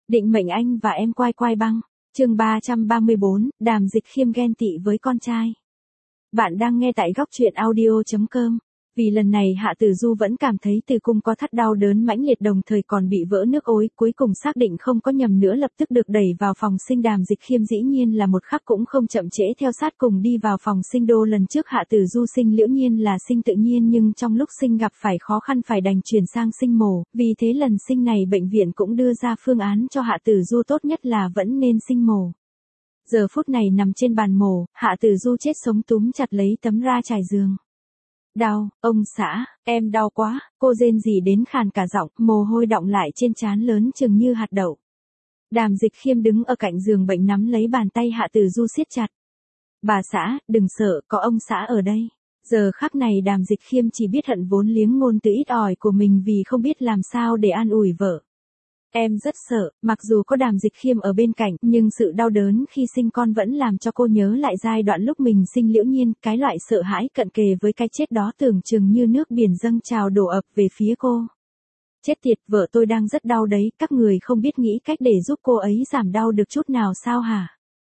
Định mệnh anh và em quai quai băng. Chương 334, Đàm Dịch Khiêm ghen tị với con trai. Bạn đang nghe tại góc truyện audio.com. Vì lần này Hạ Tử Du vẫn cảm thấy tử cung có thắt đau đớn mãnh liệt, đồng thời còn bị vỡ nước ối, cuối cùng xác định không có nhầm nữa lập tức được đẩy vào phòng sinh. Đàm Dịch Khiêm dĩ nhiên là một khắc cũng không chậm trễ theo sát cùng đi vào phòng sinh. Lần trước Hạ Tử Du sinh liễu nhiên là sinh tự nhiên, nhưng trong lúc sinh gặp phải khó khăn phải đành chuyển sang sinh mổ, vì thế lần sinh này bệnh viện cũng đưa ra phương án cho Hạ Tử Du tốt nhất là vẫn nên sinh mổ. Giờ phút này nằm trên bàn mổ, Hạ Tử Du chết sống túm chặt lấy tấm ra trải giường. Đau, ông xã, em đau quá, cô rên rỉ đến khàn cả giọng, mồ hôi đọng lại trên trán lớn chừng như hạt đậu. Đàm Dịch Khiêm đứng ở cạnh giường bệnh nắm lấy bàn tay Hạ Tử Du siết chặt. Bà xã, đừng sợ, có ông xã ở đây. Giờ khắc này Đàm Dịch Khiêm chỉ biết hận vốn liếng ngôn từ ít ỏi của mình vì không biết làm sao để an ủi vợ. Em rất sợ, mặc dù có Đàm Dịch Khiêm ở bên cạnh, nhưng sự đau đớn khi sinh con vẫn làm cho cô nhớ lại giai đoạn lúc mình sinh liễu nhiên, cái loại sợ hãi cận kề với cái chết đó tưởng chừng như nước biển dâng trào đổ ập về phía cô. Chết tiệt, vợ tôi đang rất đau đấy, các người không biết nghĩ cách để giúp cô ấy giảm đau được chút nào sao hả?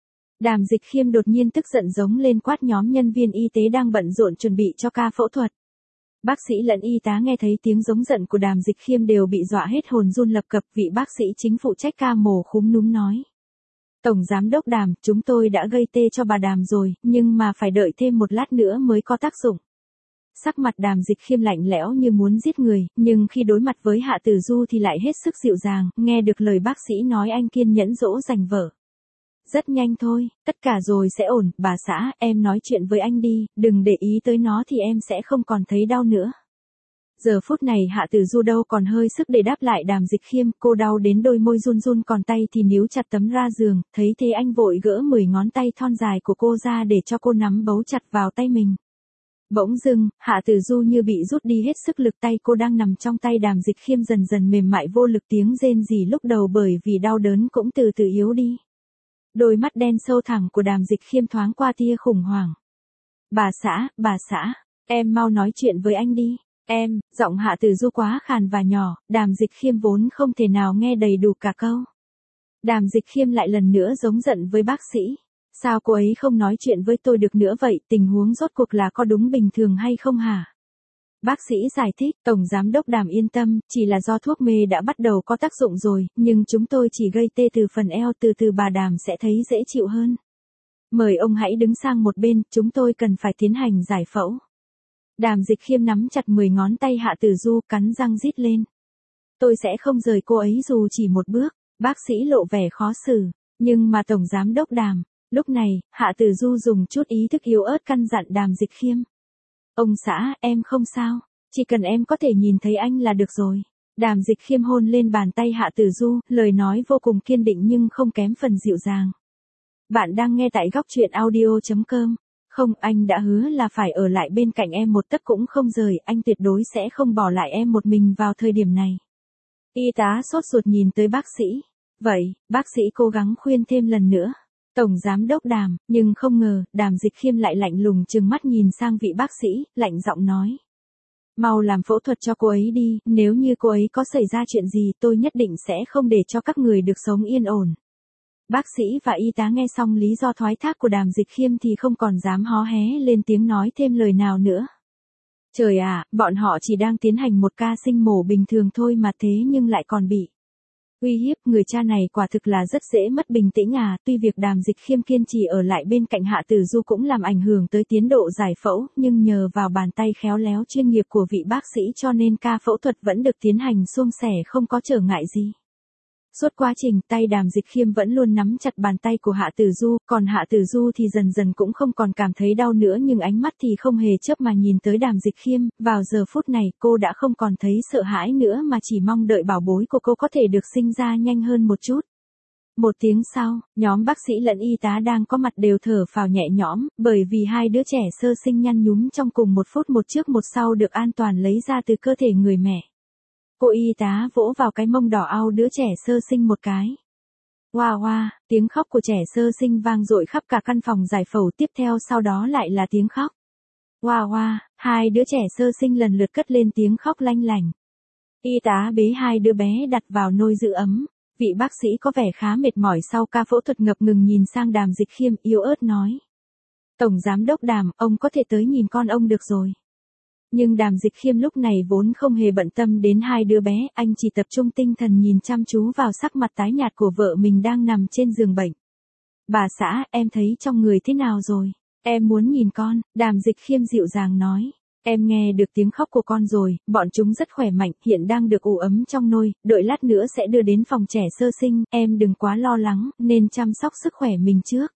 Đàm Dịch Khiêm đột nhiên tức giận giống lên quát nhóm nhân viên y tế đang bận rộn chuẩn bị cho ca phẫu thuật. Bác sĩ lẫn y tá nghe thấy tiếng giống giận của Đàm Dịch Khiêm đều bị dọa hết hồn run lập cập. Vị bác sĩ chính phụ trách ca mổ khúm núm nói. Tổng giám đốc Đàm, chúng tôi đã gây tê cho bà Đàm rồi, nhưng mà phải đợi thêm một lát nữa mới có tác dụng. Sắc mặt Đàm Dịch Khiêm lạnh lẽo như muốn giết người, nhưng khi đối mặt với Hạ Tử Du thì lại hết sức dịu dàng, nghe được lời bác sĩ nói anh kiên nhẫn dỗ dành vợ. Rất nhanh thôi, tất cả rồi sẽ ổn, bà xã, em nói chuyện với anh đi, đừng để ý tới nó thì em sẽ không còn thấy đau nữa. Giờ phút này Hạ Tử Du đâu còn hơi sức để đáp lại Đàm Dịch Khiêm, cô đau đến đôi môi run run, còn tay thì níu chặt tấm ra giường, thấy thế anh vội gỡ 10 ngón tay thon dài của cô ra để cho cô nắm bấu chặt vào tay mình. Bỗng dưng, Hạ Tử Du như bị rút đi hết sức lực, tay cô đang nằm trong tay Đàm Dịch Khiêm dần dần mềm mại vô lực, tiếng rên rỉ lúc đầu bởi vì đau đớn cũng từ từ yếu đi. Đôi mắt đen sâu thẳm của Đàm Dịch Khiêm thoáng qua tia khủng hoảng. Bà xã, em mau nói chuyện với anh đi. Em, giọng Hạ Tử Du quá khàn và nhỏ, Đàm Dịch Khiêm vốn không thể nào nghe đầy đủ cả câu. Đàm Dịch Khiêm lại lần nữa giống giận với bác sĩ. Sao cô ấy không nói chuyện với tôi được nữa vậy, tình huống rốt cuộc là có đúng bình thường hay không hả? Bác sĩ giải thích, Tổng Giám đốc Đàm yên tâm, chỉ là do thuốc mê đã bắt đầu có tác dụng rồi, nhưng chúng tôi chỉ gây tê từ phần eo, từ từ bà Đàm sẽ thấy dễ chịu hơn. Mời ông hãy đứng sang một bên, chúng tôi cần phải tiến hành giải phẫu. Đàm Dịch Khiêm nắm chặt 10 ngón tay Hạ Tử Du, cắn răng rít lên. Tôi sẽ không rời cô ấy dù chỉ một bước, bác sĩ lộ vẻ khó xử, nhưng mà Tổng Giám đốc Đàm, lúc này, Hạ Tử Du dùng chút ý thức yếu ớt căn dặn Đàm Dịch Khiêm. Ông xã, em không sao, chỉ cần em có thể nhìn thấy anh là được rồi. Đàm Dịch Khiêm hôn lên bàn tay Hạ Tử Du, lời nói vô cùng kiên định nhưng không kém phần dịu dàng. Bạn đang nghe tại góc truyện audio.com. Không, anh đã hứa là phải ở lại bên cạnh em một tấc cũng không rời, anh tuyệt đối sẽ không bỏ lại em một mình vào thời điểm này. Y tá sốt ruột nhìn tới bác sĩ. Vậy, bác sĩ cố gắng khuyên thêm lần nữa. Tổng Giám đốc Đàm, nhưng không ngờ, Đàm Dịch Khiêm lại lạnh lùng trừng mắt nhìn sang vị bác sĩ, lạnh giọng nói. Mau làm phẫu thuật cho cô ấy đi, nếu như cô ấy có xảy ra chuyện gì tôi nhất định sẽ không để cho các người được sống yên ổn. Bác sĩ và y tá nghe xong lý do thoái thác của Đàm Dịch Khiêm thì không còn dám hó hé lên tiếng nói thêm lời nào nữa. Trời ạ, bọn họ chỉ đang tiến hành một ca sinh mổ bình thường thôi mà thế nhưng lại còn bị uy hiếp, người cha này quả thực là rất dễ mất bình tĩnh à. Tuy việc Đàm Dịch Khiêm kiên trì ở lại bên cạnh Hạ Tử Du cũng làm ảnh hưởng tới tiến độ giải phẫu, nhưng nhờ vào bàn tay khéo léo chuyên nghiệp của vị bác sĩ cho nên ca phẫu thuật vẫn được tiến hành suôn sẻ không có trở ngại gì. Suốt quá trình, tay Đàm Dịch Khiêm vẫn luôn nắm chặt bàn tay của Hạ Tử Du, còn Hạ Tử Du thì dần dần cũng không còn cảm thấy đau nữa, nhưng ánh mắt thì không hề chớp mà nhìn tới Đàm Dịch Khiêm. Vào giờ phút này, cô đã không còn thấy sợ hãi nữa mà chỉ mong đợi bảo bối của cô có thể được sinh ra nhanh hơn một chút. Một tiếng sau, nhóm bác sĩ lẫn y tá đang có mặt đều thở phào nhẹ nhõm, bởi vì hai đứa trẻ sơ sinh nhăn nhúm trong cùng một phút một trước một sau được an toàn lấy ra từ cơ thể người mẹ. Cô y tá vỗ vào cái mông đỏ au đứa trẻ sơ sinh một cái. Hoa hoa, tiếng khóc của trẻ sơ sinh vang dội khắp cả căn phòng giải phẫu, tiếp theo sau đó lại là tiếng khóc. Hoa hoa, hai đứa trẻ sơ sinh lần lượt cất lên tiếng khóc lanh lảnh. Y tá bế hai đứa bé đặt vào nôi giữ ấm. Vị bác sĩ có vẻ khá mệt mỏi sau ca phẫu thuật ngập ngừng nhìn sang Đàm Dịch Khiêm yếu ớt nói. Tổng giám đốc Đàm, ông có thể tới nhìn con ông được rồi. Nhưng Đàm Dịch Khiêm lúc này vốn không hề bận tâm đến hai đứa bé, anh chỉ tập trung tinh thần nhìn chăm chú vào sắc mặt tái nhạt của vợ mình đang nằm trên giường bệnh. Bà xã, em thấy trong người thế nào rồi? Em muốn nhìn con, Đàm Dịch Khiêm dịu dàng nói. Em nghe được tiếng khóc của con rồi, bọn chúng rất khỏe mạnh, hiện đang được ủ ấm trong nôi, đợi lát nữa sẽ đưa đến phòng trẻ sơ sinh, em đừng quá lo lắng, nên chăm sóc sức khỏe mình trước.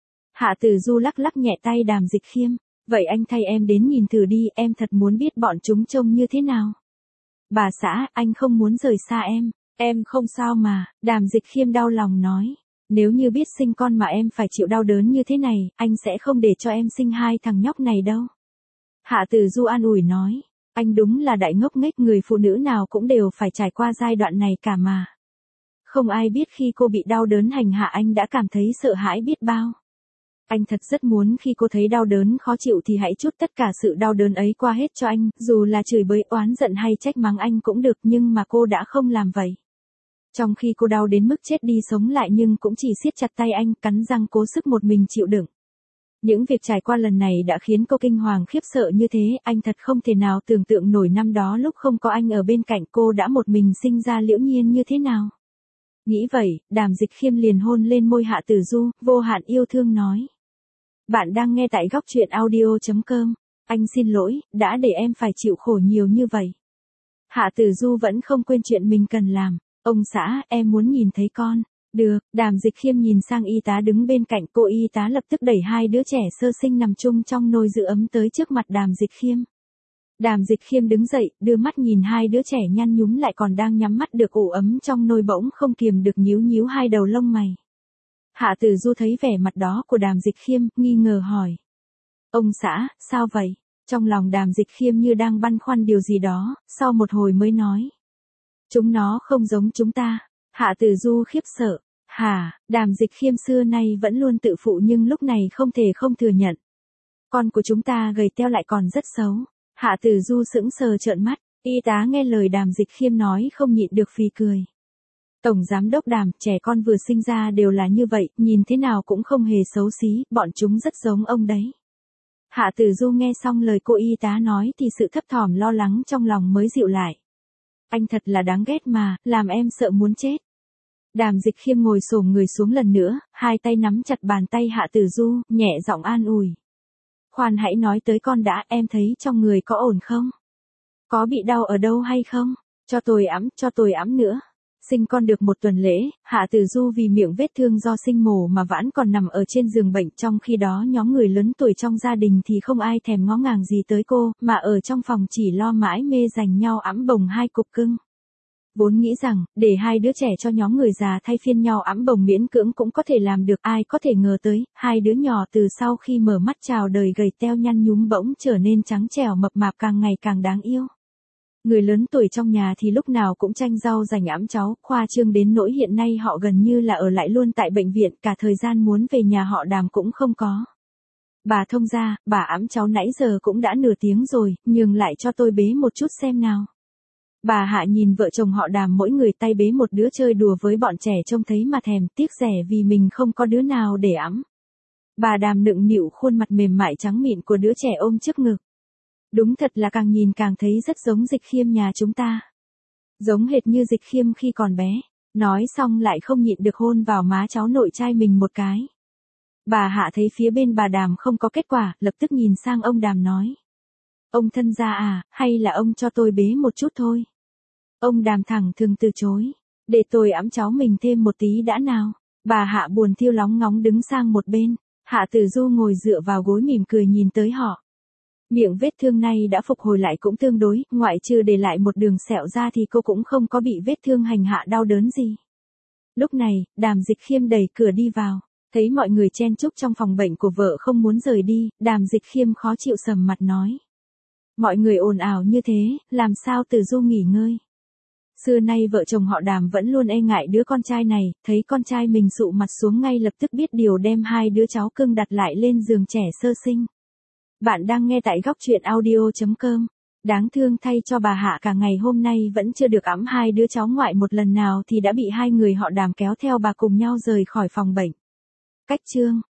Hạ Tử Du lắc lắc nhẹ tay Đàm Dịch Khiêm. Vậy anh thay em đến nhìn thử đi, em thật muốn biết bọn chúng trông như thế nào. Bà xã, anh không muốn rời xa em không sao mà, Đàm Dịch Khiêm đau lòng nói. Nếu như biết sinh con mà em phải chịu đau đớn như thế này, anh sẽ không để cho em sinh hai thằng nhóc này đâu. Hạ Tử Du an ủi nói, anh đúng là đại ngốc nghếch, người phụ nữ nào cũng đều phải trải qua giai đoạn này cả mà. Không ai biết khi cô bị đau đớn hành hạ anh đã cảm thấy sợ hãi biết bao. Anh thật rất muốn khi cô thấy đau đớn khó chịu thì hãy trút tất cả sự đau đớn ấy qua hết cho anh, dù là chửi bới oán giận hay trách mắng anh cũng được, nhưng mà cô đã không làm vậy. Trong khi cô đau đến mức chết đi sống lại nhưng cũng chỉ siết chặt tay anh, cắn răng cố sức một mình chịu đựng. Những việc trải qua lần này đã khiến cô kinh hoàng khiếp sợ như thế, anh thật không thể nào tưởng tượng nổi năm đó lúc không có anh ở bên cạnh cô đã một mình sinh ra Liễu Nhiên như thế nào. Nghĩ vậy, Đàm Dịch Khiêm liền hôn lên môi Hạ Tử Du, vô hạn yêu thương nói. Bạn đang nghe tại góc truyện audio.com. Anh xin lỗi, đã để em phải chịu khổ nhiều như vậy. Hạ Tử Du vẫn không quên chuyện mình cần làm. Ông xã, em muốn nhìn thấy con. Được, Đàm Dịch Khiêm nhìn sang y tá đứng bên cạnh cô, y tá lập tức đẩy hai đứa trẻ sơ sinh nằm chung trong nôi giữ ấm tới trước mặt Đàm Dịch Khiêm. Đàm Dịch Khiêm đứng dậy, đưa mắt nhìn hai đứa trẻ nhăn nhúm lại còn đang nhắm mắt được ủ ấm trong nôi, bỗng không kiềm được nhíu nhíu hai đầu lông mày. Hạ Tử Du thấy vẻ mặt đó của Đàm Dịch Khiêm, nghi ngờ hỏi. Ông xã, sao vậy? Trong lòng Đàm Dịch Khiêm như đang băn khoăn điều gì đó, sau một hồi mới nói. Chúng nó không giống chúng ta. Hạ Tử Du khiếp sợ. Hả, Đàm Dịch Khiêm xưa nay vẫn luôn tự phụ nhưng lúc này không thể không thừa nhận. Con của chúng ta gầy teo lại còn rất xấu. Hạ Tử Du sững sờ trợn mắt, y tá nghe lời Đàm Dịch Khiêm nói không nhịn được phì cười. Tổng giám đốc Đàm, trẻ con vừa sinh ra đều là như vậy, nhìn thế nào cũng không hề xấu xí, bọn chúng rất giống ông đấy. Hạ Tử Du nghe xong lời cô y tá nói thì sự thấp thỏm lo lắng trong lòng mới dịu lại. Anh thật là đáng ghét mà, làm em sợ muốn chết. Đàm Dịch Khiêm ngồi xổm người xuống lần nữa, hai tay nắm chặt bàn tay Hạ Tử Du, nhẹ giọng an ủi. Khoan hãy nói tới con đã, em thấy trong người có ổn không? Có bị đau ở đâu hay không? Cho tôi ẵm nữa. Sinh con được 1 tuần lễ, Hạ Tử Du vì miệng vết thương do sinh mổ mà vãn còn nằm ở trên giường bệnh, trong khi đó nhóm người lớn tuổi trong gia đình thì không ai thèm ngó ngàng gì tới cô, mà ở trong phòng chỉ lo mãi mê giành nhau ẵm bồng hai cục cưng. Vốn nghĩ rằng, để hai đứa trẻ cho nhóm người già thay phiên nhau ẵm bồng miễn cưỡng cũng có thể làm được, ai có thể ngờ tới, hai đứa nhỏ từ sau khi mở mắt chào đời gầy teo nhăn nhúm bỗng trở nên trắng trẻo mập mạp càng ngày càng đáng yêu. Người lớn tuổi trong nhà thì lúc nào cũng tranh rau giành ẵm cháu, khoa trương đến nỗi hiện nay họ gần như là ở lại luôn tại bệnh viện, cả thời gian muốn về nhà họ Đàm cũng không có. Bà thông gia, bà ẵm cháu nãy giờ cũng đã nửa tiếng rồi, nhường lại cho tôi bế một chút xem nào. Bà Hạ nhìn vợ chồng họ Đàm mỗi người tay bế một đứa chơi đùa với bọn trẻ trông thấy mà thèm, tiếc rẻ vì mình không có đứa nào để ẵm. Bà Đàm nựng nịu khuôn mặt mềm mại trắng mịn của đứa trẻ ôm trước ngực. Đúng thật là càng nhìn càng thấy rất giống Dịch Khiêm nhà chúng ta. Giống hệt như Dịch Khiêm khi còn bé. Nói xong lại không nhịn được hôn vào má cháu nội trai mình một cái. Bà Hạ thấy phía bên bà Đàm không có kết quả, lập tức nhìn sang ông Đàm nói. Ông thân gia à, hay là ông cho tôi bế một chút thôi. Ông Đàm thẳng thừng từ chối. Để tôi ẵm cháu mình thêm một tí đã nào. Bà Hạ buồn thiêu lóng ngóng đứng sang một bên. Hạ Tử Du ngồi dựa vào gối mỉm cười nhìn tới họ. Miệng vết thương này đã phục hồi lại cũng tương đối, ngoại trừ để lại một đường sẹo ra thì cô cũng không có bị vết thương hành hạ đau đớn gì. Lúc này, Đàm Dịch Khiêm đẩy cửa đi vào, thấy mọi người chen chúc trong phòng bệnh của vợ không muốn rời đi, Đàm Dịch Khiêm khó chịu sầm mặt nói. Mọi người ồn ào như thế, làm sao Tử Du nghỉ ngơi. Xưa nay vợ chồng họ Đàm vẫn luôn e ngại đứa con trai này, thấy con trai mình sụ mặt xuống ngay lập tức biết điều đem hai đứa cháu cưng đặt lại lên giường trẻ sơ sinh. Bạn đang nghe tại góc truyện audio.com. Đáng thương thay cho bà Hạ cả ngày hôm nay vẫn chưa được ẵm hai đứa cháu ngoại một lần nào thì đã bị hai người họ Đàm kéo theo bà cùng nhau rời khỏi phòng bệnh. Cách chương